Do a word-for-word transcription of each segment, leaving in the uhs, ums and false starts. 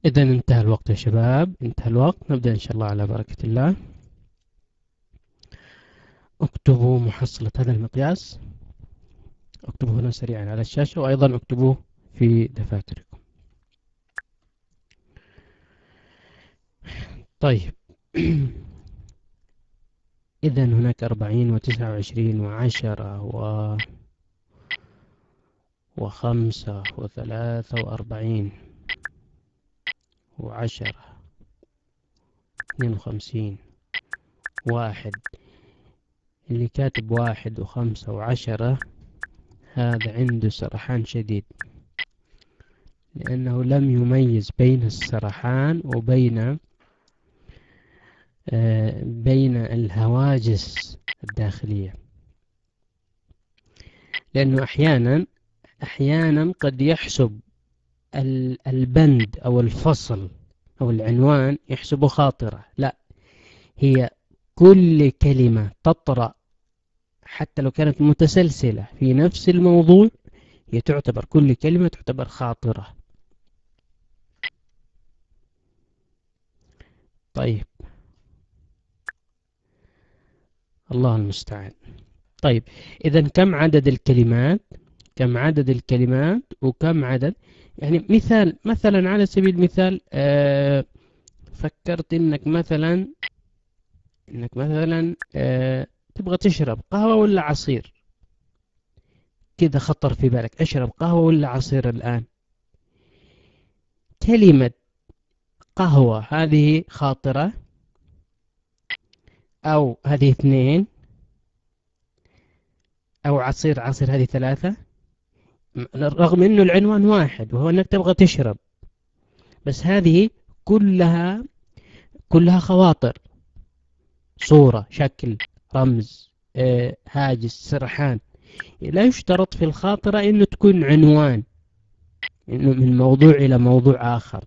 إذا انتهى الوقت يا شباب، انتهى الوقت. نبدأ إن شاء الله على بركة الله. اكتبوا محصلة هذا المقياس، اكتبوه هنا سريعا على الشاشة، وأيضا اكتبوه في دفاتركم. طيب. إذا هناك أربعين وتسعة وعشرين وعشرة و... وخمسة وثلاثة وأربعين وعشرة اثنين وخمسين واحد. اللي كاتب واحد وخمسة وعشرة هذا عنده سرحان شديد، لأنه لم يميز بين السرحان وبين آه بين الهواجس الداخلية. لأنه أحيانا أحيانا قد يحسب البند أو الفصل أو العنوان يحسبه خاطرة. لا، هي كل كلمة تطرأ حتى لو كانت متسلسلة في نفس الموضوع هي تعتبر، كل كلمة تعتبر خاطرة. طيب، الله المستعان. طيب، إذا كم عدد الكلمات؟ كم عدد الكلمات وكم عدد، يعني مثال مثلا على سبيل المثال، آه فكرت إنك مثلا إنك مثلا آه تبغى تشرب قهوة ولا عصير. كذا خطر في بالك، أشرب قهوة ولا عصير الآن. كلمة قهوة هذه خاطرة، أو هذه اثنين، أو عصير عصير هذه ثلاثة. رغم أنه العنوان واحد وهو أنك تبغى تشرب، بس هذه كلها كلها خواطر، صورة، شكل، رمز، آه، هاجس، سرحان. لا يشترط في الخاطرة أنه تكون عنوان، إنه من موضوع إلى موضوع آخر.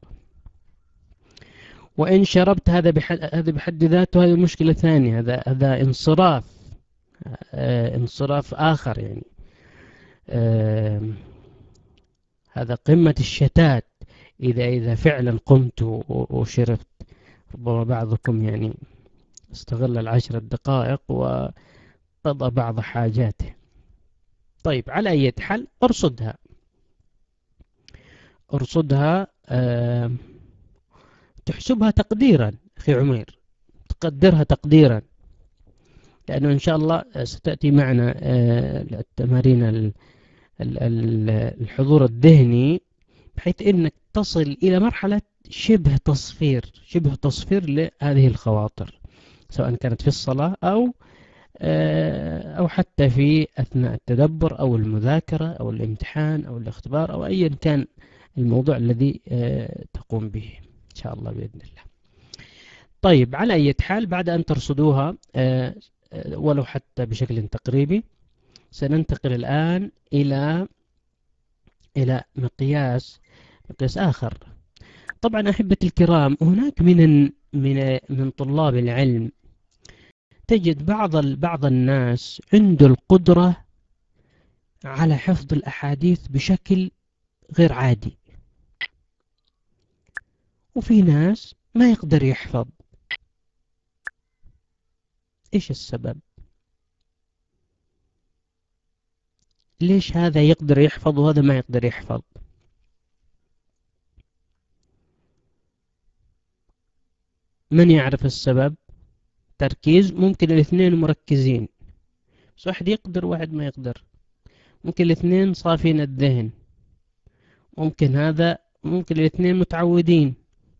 وإن شربت هذا بحد هذا بحد ذاته هذه مشكلة ثانية، هذا هذا انصراف، آه انصراف آخر يعني. آه هذا قمة الشتات. إذا إذا فعلا قمت وشربت، ربما بعضكم يعني استغل العشر دقائق وقضى بعض حاجاته. طيب، على أي حال ارصدها، ارصدها. آه تحسبها تقديرا أخي عمير، تقدرها تقديرا، لأنه إن شاء الله ستأتي معنا آه التمارين الحضور الذهني، بحيث أنك تصل إلى مرحلة شبه تصفير شبه تصفير لهذه الخواطر، سواء كانت في الصلاة أو أو حتى في أثناء التدبر أو المذاكرة أو الامتحان أو الاختبار أو أيا كان الموضوع الذي تقوم به إن شاء الله بإذن الله. طيب، على أي حال بعد أن ترصدوها ولو حتى بشكل تقريبي، سننتقل الآن إلى إلى مقياس مقياس آخر. طبعا أحبتي الكرام، هناك من من من طلاب العلم تجد بعض بعض الناس عنده القدرة على حفظ الأحاديث بشكل غير عادي، وفي ناس ما يقدر يحفظ. إيش السبب؟ ليش هذا يقدر يحفظ وهذا ما يقدر يحفظ؟ من يعرف السبب؟ تركيز، ممكن الاثنين مركزين، بس واحد يقدر واحد ما يقدر. ممكن الاثنين صافين الذهن، ممكن هذا ممكن الاثنين متعودين،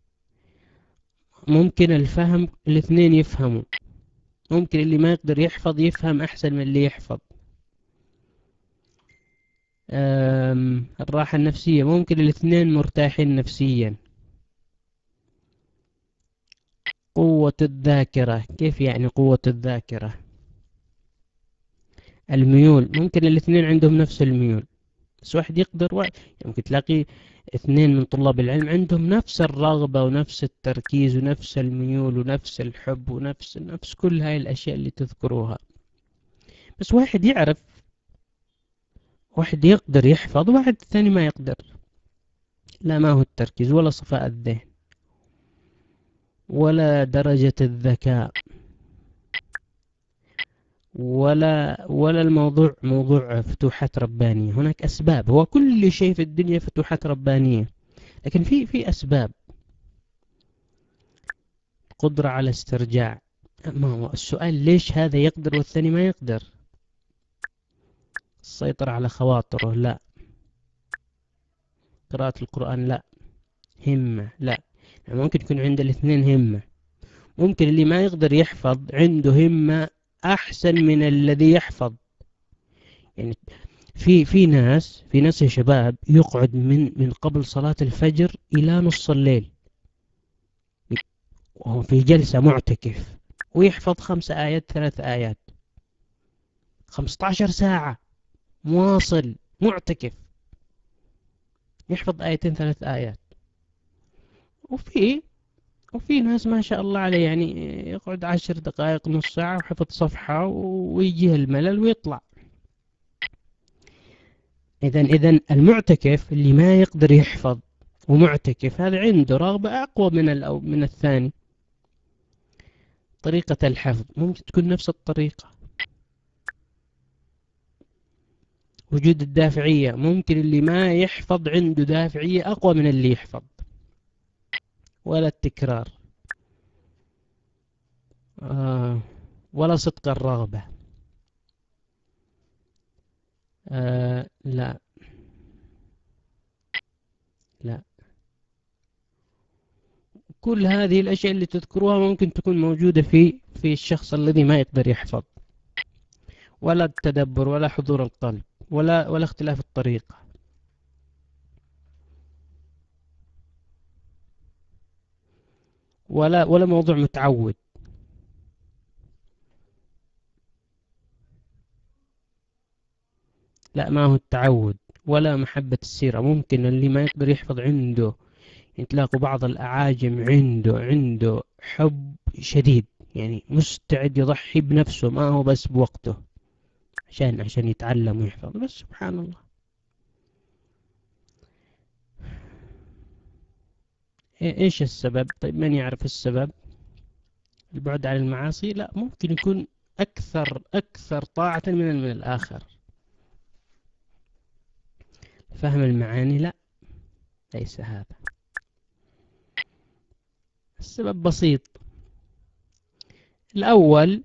ممكن الفهم الاثنين يفهموا، ممكن اللي ما يقدر يحفظ يفهم أحسن من اللي يحفظ. الراحة النفسية، ممكن الاثنين مرتاحين نفسيا. قوة الذاكرة، كيف يعني قوة الذاكرة؟ الميول، ممكن الاثنين عندهم نفس الميول، بس واحد يقدر واحد. ممكن تلاقي اثنين من طلاب العلم عندهم نفس الرغبة ونفس التركيز ونفس الميول ونفس الحب ونفس نفس كل هاي الأشياء اللي تذكروها، بس واحد يعرف، واحد يقدر يحفظ واحد ثاني ما يقدر. لا، ما هو التركيز ولا صفاء الذهن ولا درجة الذكاء ولا ولا الموضوع موضوع فتوحات ربانية. هناك أسباب، هو كل شيء في الدنيا فتوحات ربانية، لكن في في أسباب. قدرة على استرجاع. ما هو السؤال ليش هذا يقدر والثاني ما يقدر؟ السيطرة على خواطره لا. قراءة القرآن لا. همة لا. يعني ممكن يكون عند الاثنين همة. ممكن اللي ما يقدر يحفظ عنده همة أحسن من الذي يحفظ. يعني في في ناس في ناس يا شباب يقعد من من قبل صلاة الفجر إلى نص الليل وهو في جلسة معتكف، ويحفظ خمس آيات ثلاث آيات، خمسة عشر ساعة مواصل معتكف يحفظ آيتين ثلاث آيات. وفي وفي ناس ما شاء الله عليه يعني يقعد عشر دقائق نص ساعة وحفظ صفحة ويجيه الملل ويطلع. إذن إذن المعتكف اللي ما يقدر يحفظ ومعتكف هذا عنده رغبة أقوى من الأو من الثاني. طريقة الحفظ ممكن تكون نفس الطريقة. وجود الدافعية، ممكن اللي ما يحفظ عنده دافعية أقوى من اللي يحفظ. ولا التكرار آه ولا صدق الرغبة آه لا لا. كل هذه الأشياء اللي تذكروها ممكن تكون موجودة في في الشخص الذي ما يقدر يحفظ. ولا التدبر ولا حضور القلب ولا ولا اختلاف الطريقة ولا ولا موضوع متعود. لا، ما هو التعود ولا محبة السيرة. ممكن اللي ما يقدر يحفظ عنده، يعني تلاقوا بعض الأعاجم عنده عنده حب شديد، يعني مستعد يضحي بنفسه، ما هو بس بوقته عشان عشان يتعلم ويحفظ. بس سبحان الله. ايش السبب؟ طيب من يعرف السبب؟ البعد عن المعاصي؟ لا، ممكن يكون أكثر أكثر طاعة من من الآخر. فهم المعاني؟ لا، ليس هذا السبب. بسيط. الأول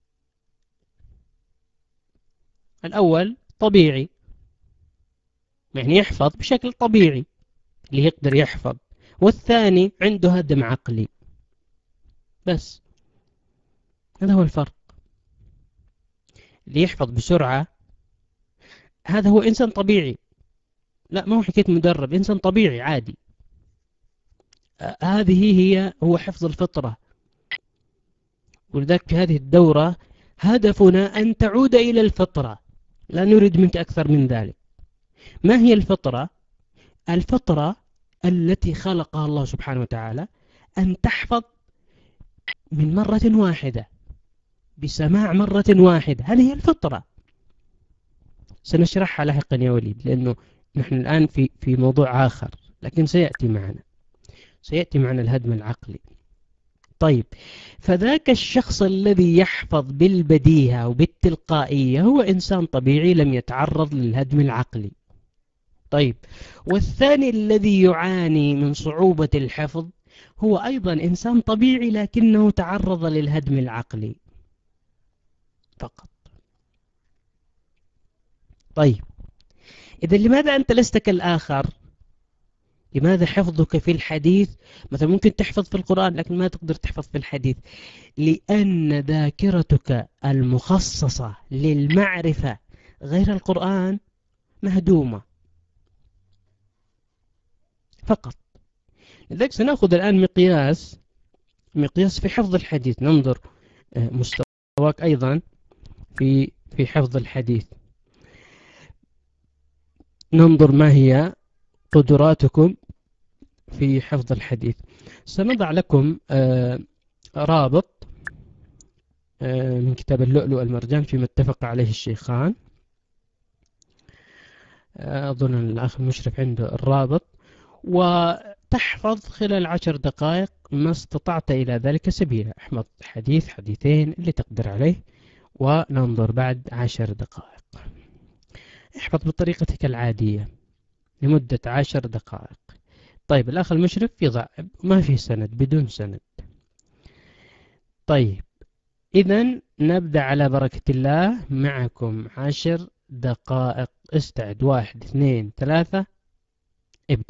الأول طبيعي، يعني يحفظ بشكل طبيعي اللي يقدر يحفظ. والثاني عنده هدم عقلي. بس هذا هو الفرق. اللي يحفظ بسرعة هذا هو إنسان طبيعي، لا ما هو حكاية مدرب، إنسان طبيعي عادي. آه، هذه هي هو حفظ الفطرة. ولذلك في هذه الدورة هدفنا أن تعود إلى الفطرة، لا نريد منك أكثر من ذلك. ما هي الفطرة؟ الفطرة التي خلقها الله سبحانه وتعالى أن تحفظ من مرة واحدة، بسماع مرة واحدة. هذه هي الفطرة. سنشرحها لاحقا يا وليد، لأنه نحن الآن في في موضوع آخر، لكن سيأتي معنا سيأتي معنا الهدم العقلي. طيب، فذاك الشخص الذي يحفظ بالبديهة وبالتلقائية هو إنسان طبيعي لم يتعرض للهدم العقلي. طيب، والثاني الذي يعاني من صعوبة الحفظ هو أيضا إنسان طبيعي لكنه تعرض للهدم العقلي فقط. طيب، إذا لماذا أنت لست كالآخر؟ لماذا حفظك في الحديث مثلا ممكن تحفظ في القرآن لكن ما تقدر تحفظ في الحديث؟ لأن ذاكرتك المخصصة للمعرفة غير القرآن مهدومة فقط. لذلك سنأخذ الآن مقياس مقياس في حفظ الحديث. ننظر مستواك أيضا في في حفظ الحديث. ننظر ما هي قدراتكم في حفظ الحديث. سنضع لكم آه رابط آه من كتاب اللؤلؤ المرجان فيما اتفق عليه الشيخان. آه أظن الأخ المشرف عنده الرابط. وتحفظ خلال عشر دقائق ما استطعت إلى ذلك سبيلا. احفظ حديث حديثين اللي تقدر عليه، وننظر بعد عشر دقائق. احفظ بطريقتك العادية لمدة عشر دقائق. طيب الأخ المشرف يضع ما في سند، بدون سند. طيب إذا نبدأ على بركة الله. معكم عشر دقائق. استعد. واحد اثنين ثلاثة. ابدأ.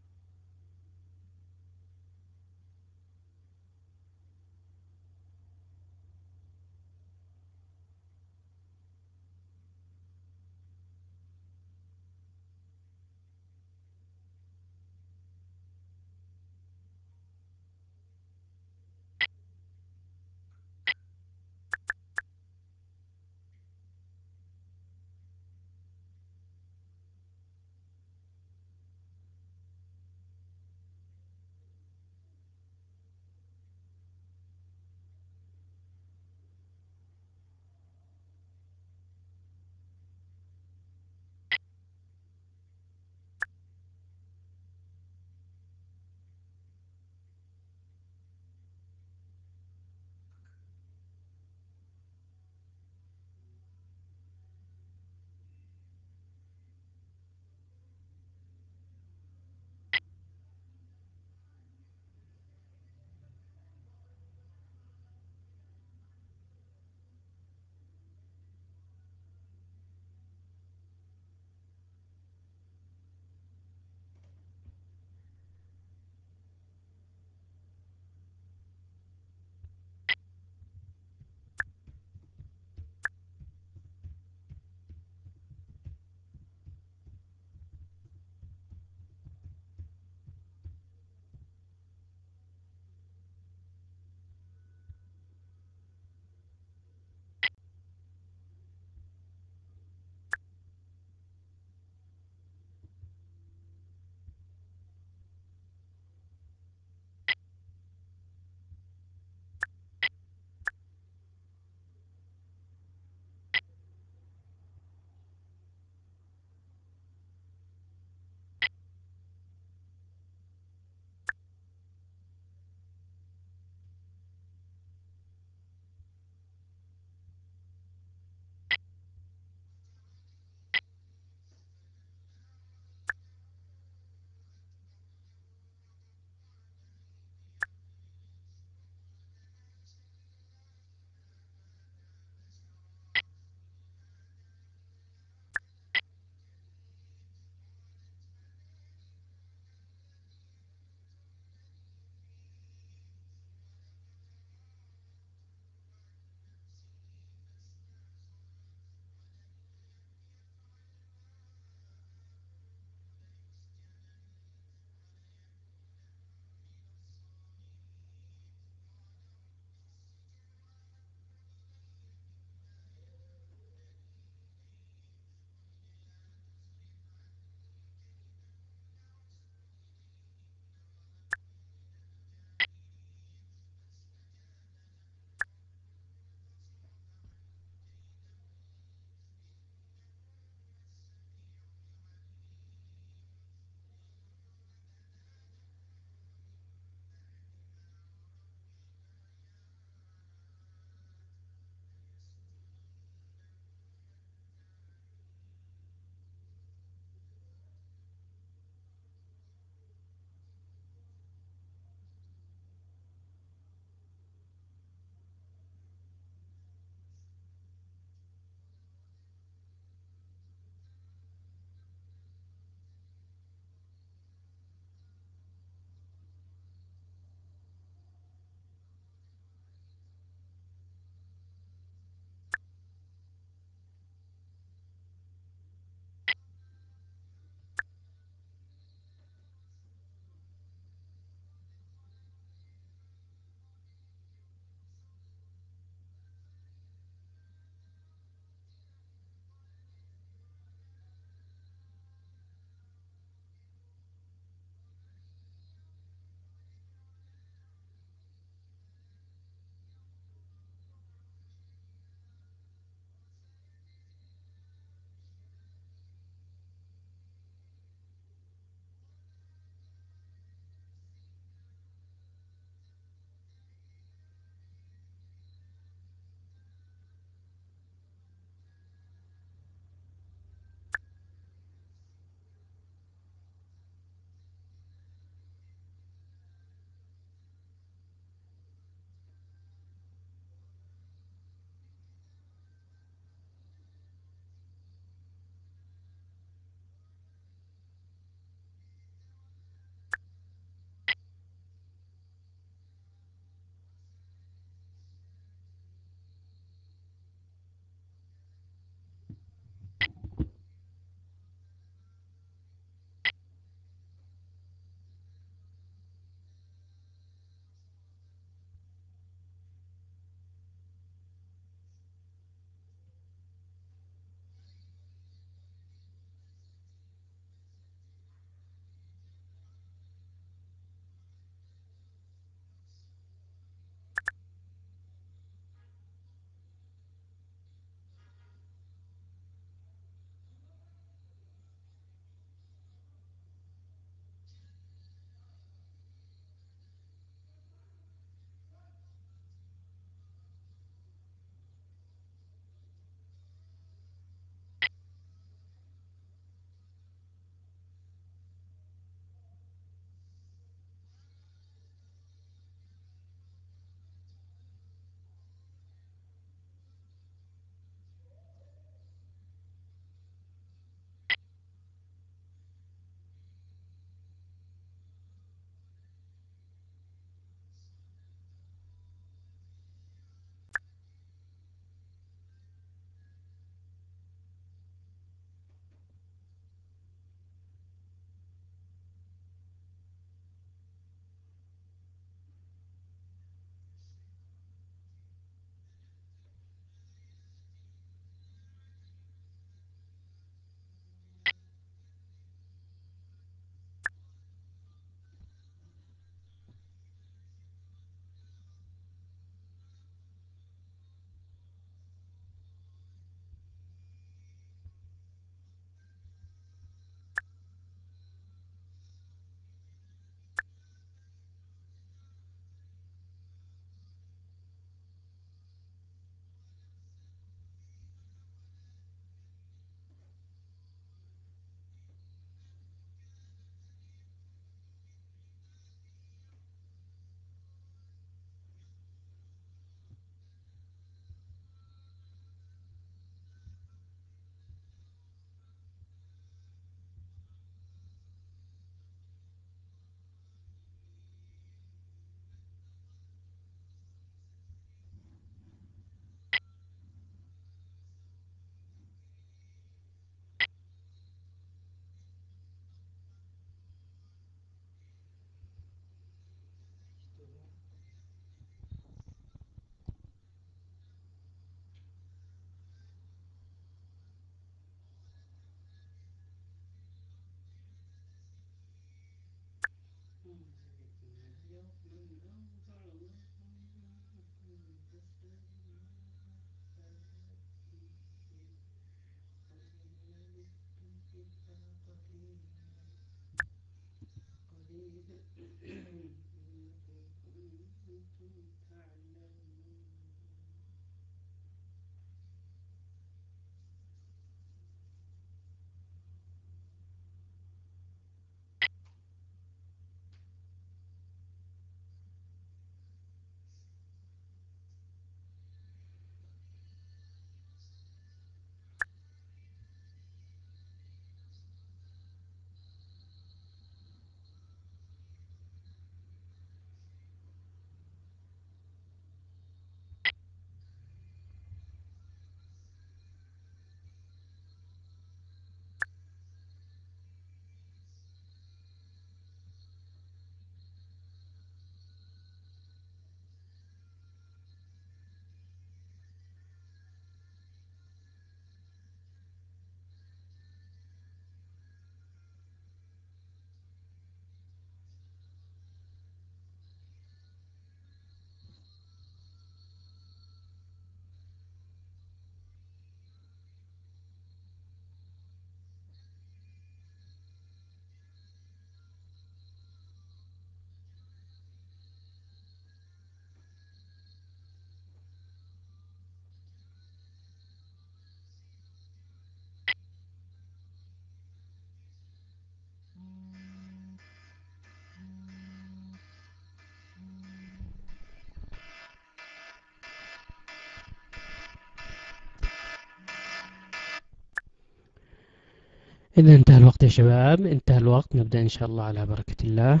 إذا انتهى الوقت يا شباب، انتهى الوقت. نبدأ إن شاء الله على بركة الله.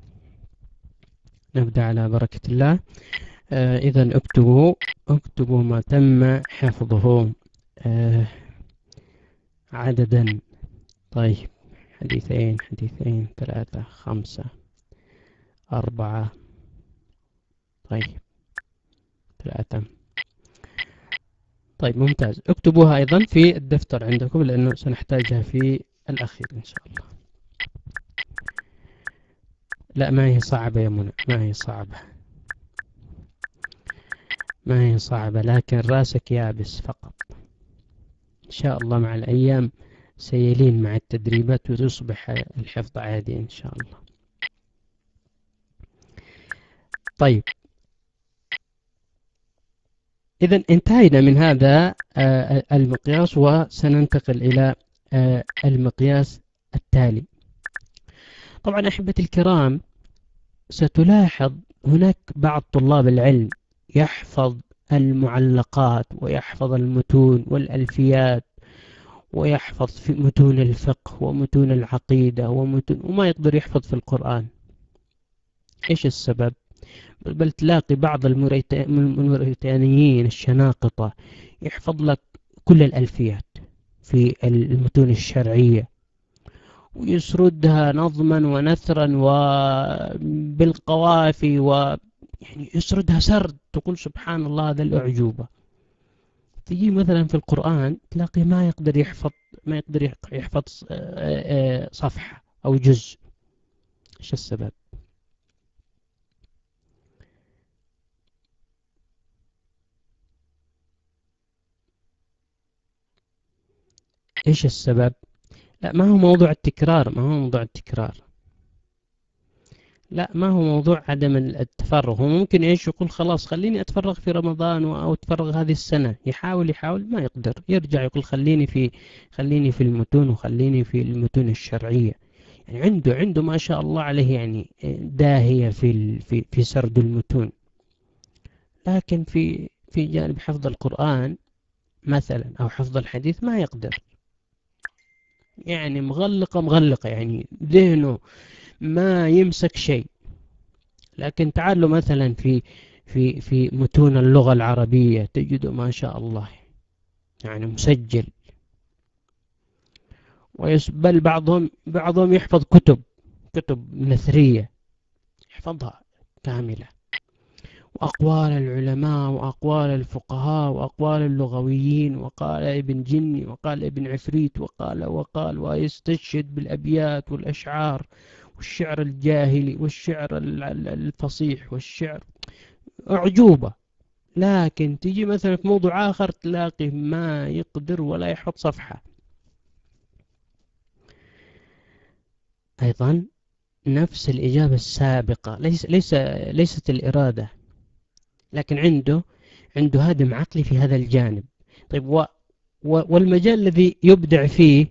نبدأ على بركة الله. آه إذا اكتبوا اكتبوا ما تم حفظه آه عددا. طيب، حديثين حديثين ثلاثة خمسة أربعة. طيب، ثلاثة. طيب ممتاز. اكتبوها أيضا في الدفتر عندكم لأنه سنحتاجها في الأخير إن شاء الله. لا، ما هي صعبة يا منى، ما هي صعبة، ما هي صعبة، لكن راسك يابس فقط. إن شاء الله مع الأيام سيلين مع التدريبات وتصبح الحفظ عادي إن شاء الله. طيب، إذا انتهينا من هذا المقياس وسننتقل إلى المقياس التالي. طبعا أحبتي الكرام، ستلاحظ هناك بعض طلاب العلم يحفظ المعلقات ويحفظ المتون والألفيات ويحفظ في متون الفقه ومتون العقيدة ومتون، وما يقدر يحفظ في القرآن. إيش السبب؟ بل تلاقي بعض الموريتانيين الشناقطة يحفظ لك كل الألفيات في المتون الشرعية ويسردها نظما ونثرا وبالقوافي، ويعني يسردها سرد تقول سبحان الله هذا الأعجوبة. تجي مثلا في القرآن تلاقي ما يقدر يحفظ ما يقدر يحفظ صفحة أو جزء. إيش السبب؟ إيش السبب؟ لا، ما هو موضوع التكرار، ما هو موضوع التكرار، لا ما هو موضوع عدم التفرغ. هو ممكن إيش يقول خلاص خليني أتفرغ في رمضان أو أتفرغ هذه السنة، يحاول يحاول ما يقدر، يرجع يقول خليني في خليني في المتون وخليني في المتون الشرعية. يعني عنده عنده ما شاء الله عليه يعني داهية في في في سرد المتون، لكن في في جانب حفظ القرآن مثلا أو حفظ الحديث ما يقدر. يعني مغلقة مغلقة، يعني ذهنه ما يمسك شيء. لكن تعالوا مثلا في في في متون اللغة العربية تجد ما شاء الله يعني مسجل، بل بعضهم بعضهم يحفظ كتب كتب نثرية يحفظها كاملة، وأقوال العلماء وأقوال الفقهاء وأقوال اللغويين، وقال ابن جني وقال ابن عفريت وقال وقال، ويستشهد بالأبيات والأشعار والشعر الجاهلي والشعر الفصيح والشعر أعجوبة. لكن تيجي مثلا في موضوع آخر تلاقي ما يقدر ولا يحط صفحة. أيضا نفس الإجابة السابقة، ليس ليس ليست الإرادة، لكن عنده عنده هدم عقلي في هذا الجانب. طيب و و والمجال الذي يبدع فيه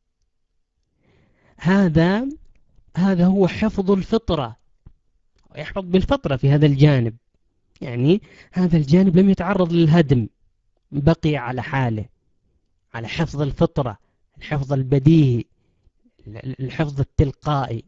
هذا هذا هو حفظ الفطرة، يحفظ بالفطرة في هذا الجانب، يعني هذا الجانب لم يتعرض للهدم، بقي على حاله، على حفظ الفطرة، الحفظ البديهي، الحفظ التلقائي.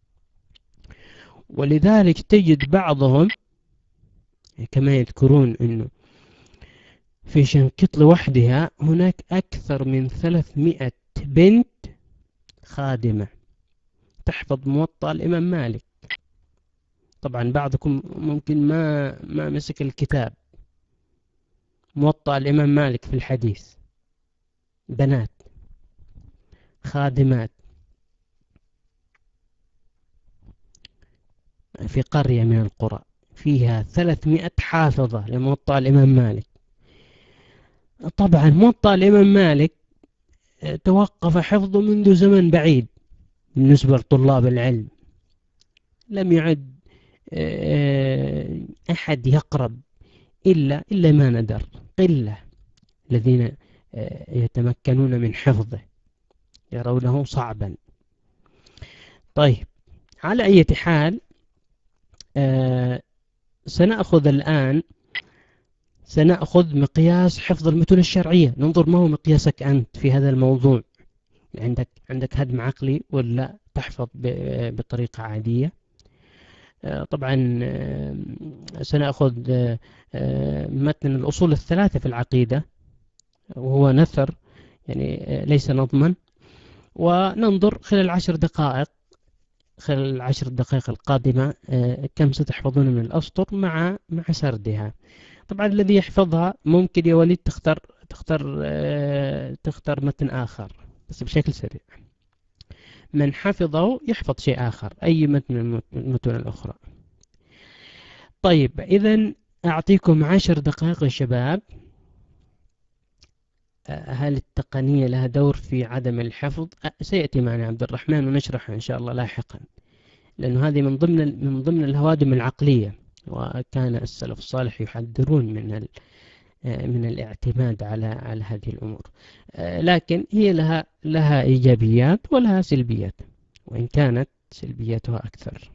ولذلك تجد بعضهم كما يذكرون أنه في شنقيط لوحدها هناك أكثر من ثلاثمائة بنت خادمة تحفظ موطأ الإمام مالك. طبعا بعضكم ممكن ما ما مسك الكتاب، موطأ الإمام مالك في الحديث، بنات خادمات في قرية من القرى فيها ثلاثمائة حافظة لموطأ الإمام مالك. طبعا موطأ الإمام مالك توقف حفظه منذ زمن بعيد بالنسبة لطلاب العلم، لم يعد أحد يقرب إلا إلا ما ندر، قلة الذين يتمكنون من حفظه، يرونه صعبا. طيب، على أي حال سنأخذ الآن سنأخذ مقياس حفظ المتون الشرعية، ننظر ما هو مقياسك أنت في هذا الموضوع. عندك عندك هدم عقلي ولا تحفظ بطريقة عادية؟ طبعا سنأخذ متن الأصول الثلاثة في العقيدة، وهو نثر يعني ليس نظما، وننظر خلال العشر دقائق خلال العشر دقائق القادمة كم ستحفظون من الأسطر مع مع سردها. طبعا الذي يحفظها ممكن يا وليد تختار تختار تختار متن آخر بس بشكل سريع. من حفظه يحفظ شيء آخر، أي متن من المتون الأخرى. طيب، إذن أعطيكم عشر دقائق يا شباب. هل التقنية لها دور في عدم الحفظ؟ سيأتي معنا عبد الرحمن ونشرحها إن شاء الله لاحقا، لأنه هذه من ضمن من ضمن الهوادم العقلية، وكان السلف الصالح يحذرون من من الاعتماد على على هذه الأمور. لكن هي لها لها إيجابيات ولها سلبيات، وإن كانت سلبياتها أكثر.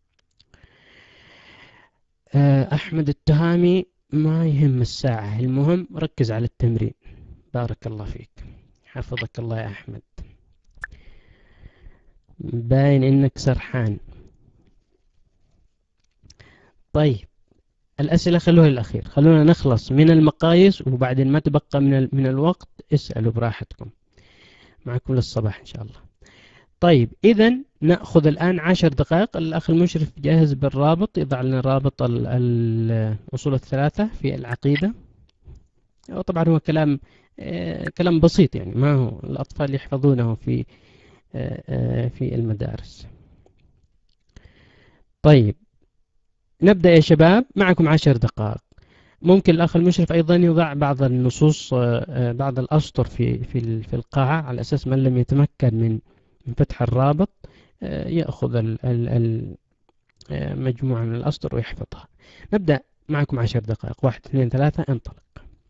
أحمد التهامي ما يهم الساعة، المهم ركز على التمرين. بارك الله فيك، حفظك الله يا أحمد، باين إنك سرحان. طيب، الأسئلة خلوها للأخير، خلونا نخلص من المقاييس وبعدين ما تبقى من من الوقت اسألوا براحتكم، معكم للصباح إن شاء الله. طيب، إذن نأخذ الآن عشر دقائق. الأخ المشرف جاهز بالرابط، يضع لنا رابط الأصول الثلاثة في العقيدة. وطبعا هو كلام كلام بسيط، يعني ما هو الأطفال يحفظونه في في المدارس. طيب، نبدأ يا شباب، معكم عشر دقائق. ممكن الأخ المشرف أيضا يضع بعض النصوص، بعض الأسطر في في في القاعة، على أساس من لم يتمكن من من فتح الرابط يأخذ مجموعة من الأسطر ويحفظها. نبدأ، معكم عشر دقائق. واحد اثنين ثلاثة، انطلق.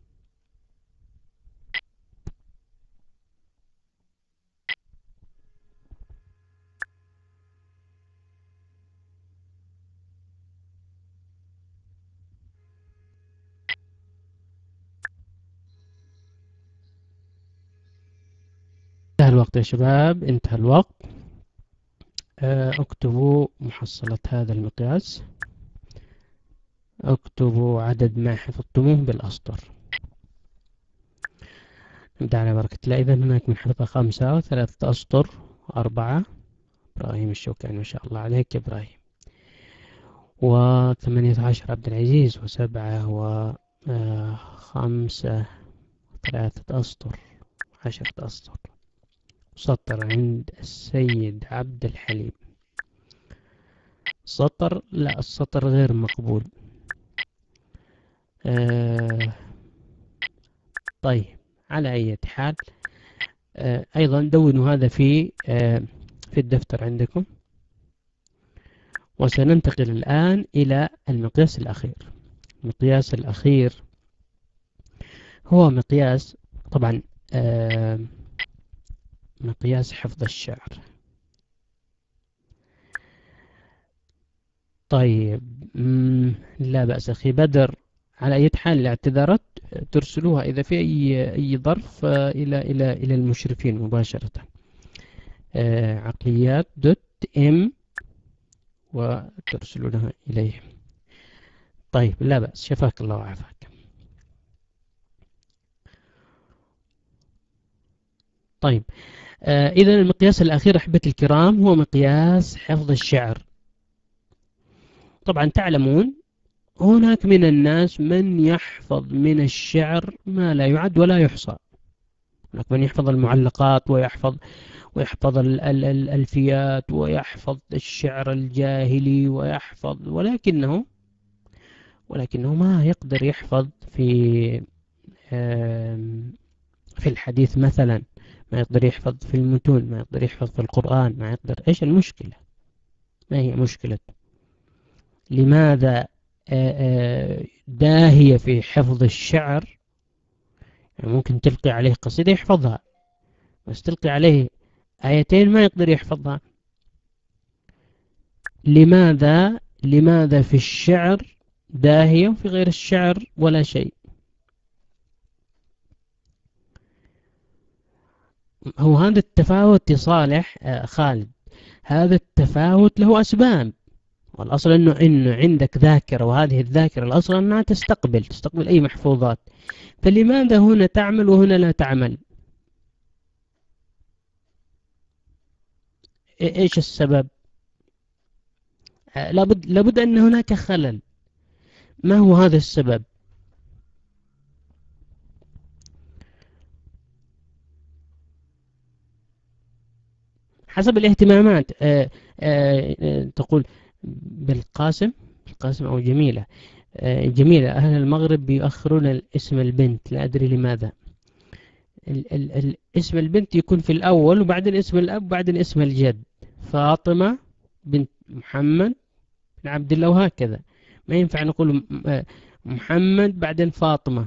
انتهى الوقت يا شباب، انتهى الوقت. اكتبوا محصلة هذا المقياس، اكتبوا عدد ما حفظتموه بالأسطر. نبدأ على بركة الله. إذن هناك من حفظ خمسة وثلاثة أسطر، أربعة إبراهيم الشوكاني ما شاء الله عليك يا إبراهيم، وثمانية عشر عبد العزيز، وسبعة وخمسة ثلاثة أسطر، عشرة أسطر. سطر عند السيد عبد الحليم، سطر لا، السطر غير مقبول. آه طيب، على أي حال آه أيضا دونوا هذا في آه في الدفتر عندكم. وسننتقل الآن إلى المقياس الأخير. المقياس الأخير هو مقياس طبعا آه مقياس حفظ الشعر. طيب لا بأس أخي بدر، على أي حال الاعتذارات ترسلوها إذا في أي أي ظرف إلى إلى إلى المشرفين مباشرة. آه عقليات دوت إم وترسلونها إليه. طيب لا بأس، شفاك الله وعافاك. طيب آه إذا المقياس الأخير أحبتي الكرام هو مقياس حفظ الشعر. طبعا تعلمون هناك من الناس من يحفظ من الشعر ما لا يعد ولا يحصى. هناك من يحفظ المعلقات ويحفظ ويحفظ ال ال الألفيات ويحفظ الشعر الجاهلي ويحفظ، ولكنه ولكنه ما يقدر يحفظ في في الحديث مثلا، ما يقدر يحفظ في المتون، ما يقدر يحفظ في القرآن، ما يقدر. إيش المشكلة؟ ما هي مشكلة؟ لماذا داهية في حفظ الشعر؟ يعني ممكن تلقي عليه قصيدة يحفظها، بس تلقي عليه آيتين ما يقدر يحفظها. لماذا لماذا في الشعر داهية وفي غير الشعر ولا شيء؟ هو هذا التفاوت يا صالح آه خالد، هذا التفاوت له أسباب. والأصل إنه إنه عندك ذاكرة، وهذه الذاكرة الأصل أنها تستقبل تستقبل أي محفوظات، فلماذا هنا تعمل وهنا لا تعمل؟ إيش السبب؟ آه لابد لابد أن هناك خلل. ما هو هذا السبب؟ حسب الاهتمامات. آه آه آه تقول بالقاسم بالقاسم أو جميلة. آه جميلة، أهل المغرب يؤخرون اسم البنت، لا أدري لماذا. ال ال ال اسم البنت يكون في الأول وبعدين اسم الأب وبعدين اسم الجد. فاطمة بنت محمد بن عبد الله، وهكذا. ما ينفع نقول محمد بعدين فاطمة.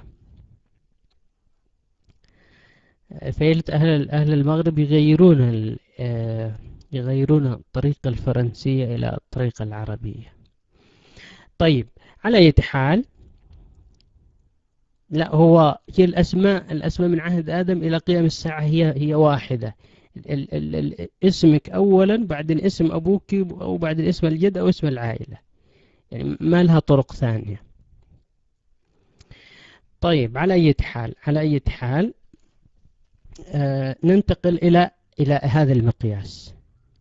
فيلت أهل أهل المغرب يغيرون يغيرون الطريقة الفرنسية إلى الطريقة العربية. طيب على أي حال، لا هو هي الأسماء الأسماء من عهد آدم إلى قيام الساعة هي هي واحدة. ال ال ال اسمك أولا بعدين اسم أبوك أو بعدين اسم الجد أو اسم العائلة، يعني ما لها طرق ثانية. طيب على أي حال على أي حال آه ننتقل إلى إلى هذا المقياس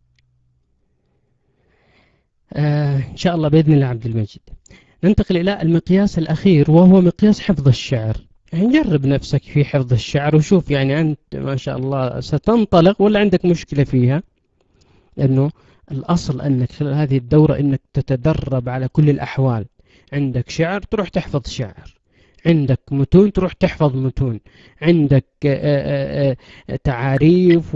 آه إن شاء الله بإذن الله عبد المجيد. ننتقل إلى المقياس الأخير وهو مقياس حفظ الشعر. يعني جرب نفسك في حفظ الشعر وشوف، يعني أنت ما شاء الله ستنطلق ولا عندك مشكلة فيها؟ لأنه الأصل أنك خلال هذه الدورة أنك تتدرب على كل الأحوال. عندك شعر تروح تحفظ شعر، عندك متون تروح تحفظ متون، عندك تعاريف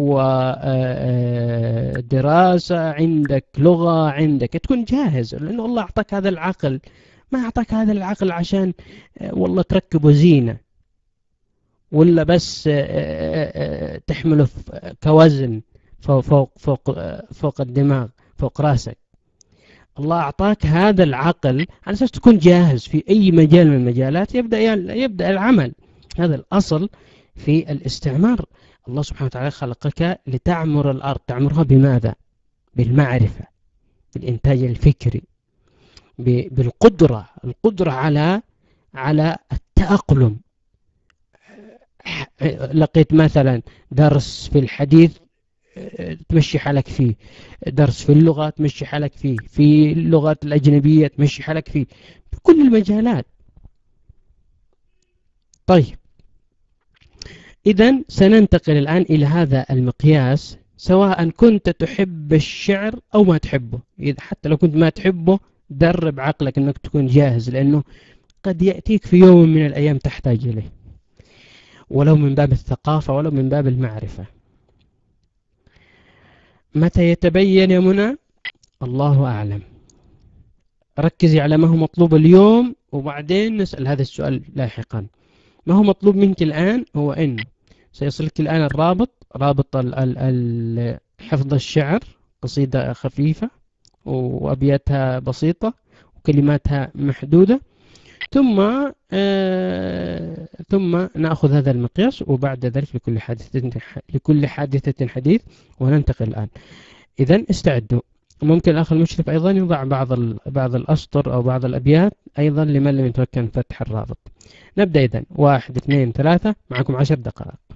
ودراسة، عندك لغة، عندك تكون جاهز، لأنه الله أعطاك هذا العقل. ما أعطاك هذا العقل عشان والله تركبه زينة ولا بس تحمله كوزن فوق فوق فوق فوق الدماغ فوق راسك. الله أعطاك هذا العقل على أساس تكون جاهز في أي مجال من المجالات يبدأ يبدأ العمل. هذا الأصل في الاستعمار. الله سبحانه وتعالى خلقك لتعمر الأرض. تعمرها بماذا؟ بالمعرفة، بالإنتاج الفكري، بالقدرة القدرة على على التأقلم. لقيت مثلا درس في الحديث تمشي حالك فيه، درس في اللغة تمشي حالك فيه، في اللغات الأجنبية تمشي حالك فيه، في كل المجالات. طيب إذن سننتقل الآن إلى هذا المقياس، سواء كنت تحب الشعر أو ما تحبه. إذا حتى لو كنت ما تحبه درب عقلك أنك تكون جاهز، لأنه قد يأتيك في يوم من الأيام تحتاج إليه، ولو من باب الثقافة ولو من باب المعرفة. متى يتبين يا منى؟ الله أعلم. ركزي على ما هو مطلوب اليوم، وبعدين نسأل هذا السؤال لاحقا. ما هو مطلوب منك الآن هو أنه سيصلك الآن الرابط، رابط ال ال ال حفظ الشعر، قصيدة خفيفة وأبياتها بسيطة وكلماتها محدودة. ثم آه ثم نأخذ هذا المقياس، وبعد ذلك لكل حادثة لكل حادثة حديث، وننتقل الآن. إذن استعدوا. ممكن الأخ المشرف أيضا يضع بعض بعض الأسطر أو بعض الأبيات أيضا لمن لم يتمكن فتح الرابط. نبدأ إذن. واحد اثنين ثلاثة، معكم عشر دقائق.